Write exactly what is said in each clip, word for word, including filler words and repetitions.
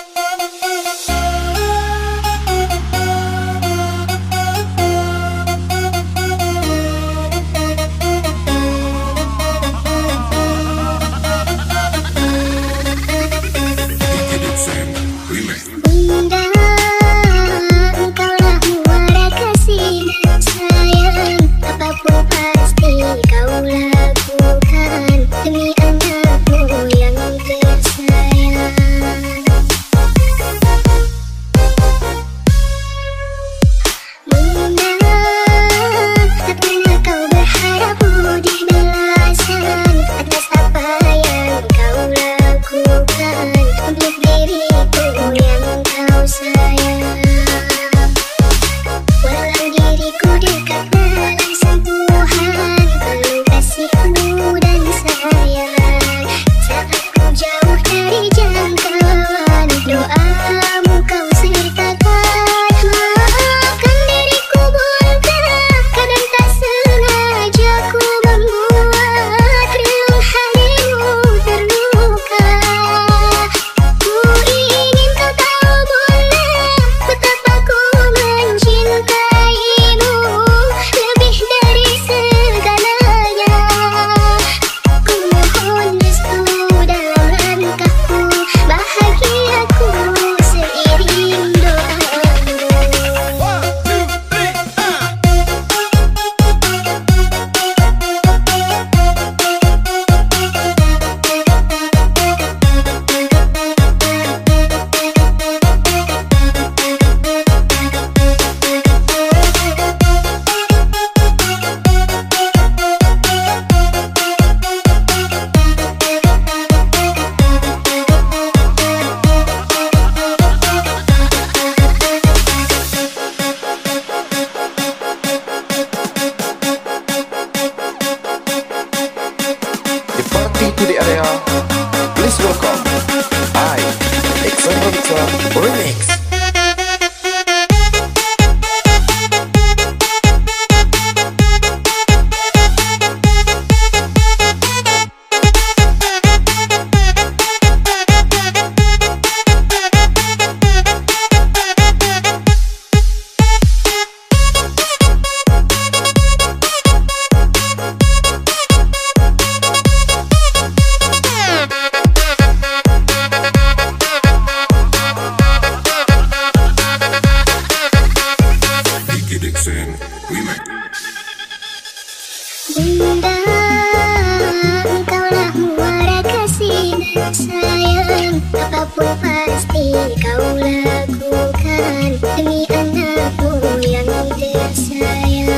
To the area, please welcome I, Exxon Remix. Bunda, engkaulah muara kasih dan sayang. Apapun pasti kau lakukan demi anakmu yang tersayang.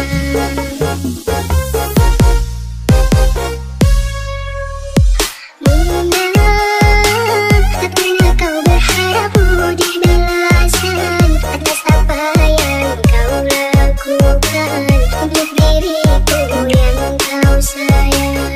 Bunda, tak pernah kau berharap budi balasan atas apa yang kau lakukan untuk diriku yang kau sayang.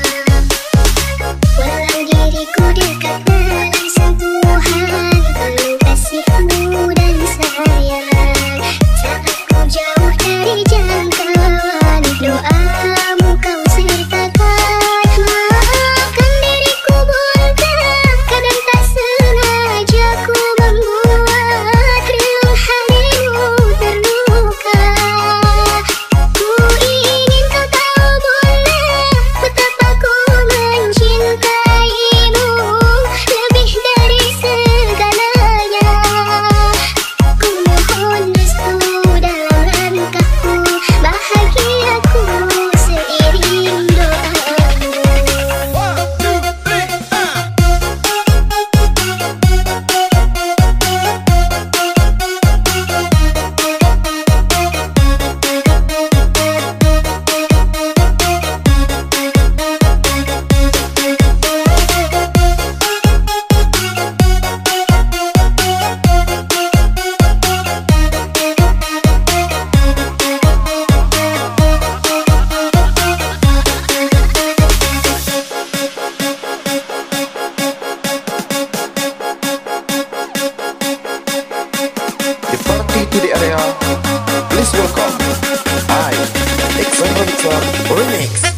Walau diriku dekat dalam sentuhan penuh kasihmu dan sayang, saat ku jauh dari jangkauan doamu kau sertakan. Maafkan diriku bunda, kadang tak sengaja ku membuat relung hatimu terluka. Ku ingin kau tahu bunda, betapa ku mencintaimu lebih dari segalanya. Ku mohon restu dalam langkahku, bahagiaku seiring doamu. The party to the area, please welcome I, Exxon Remix.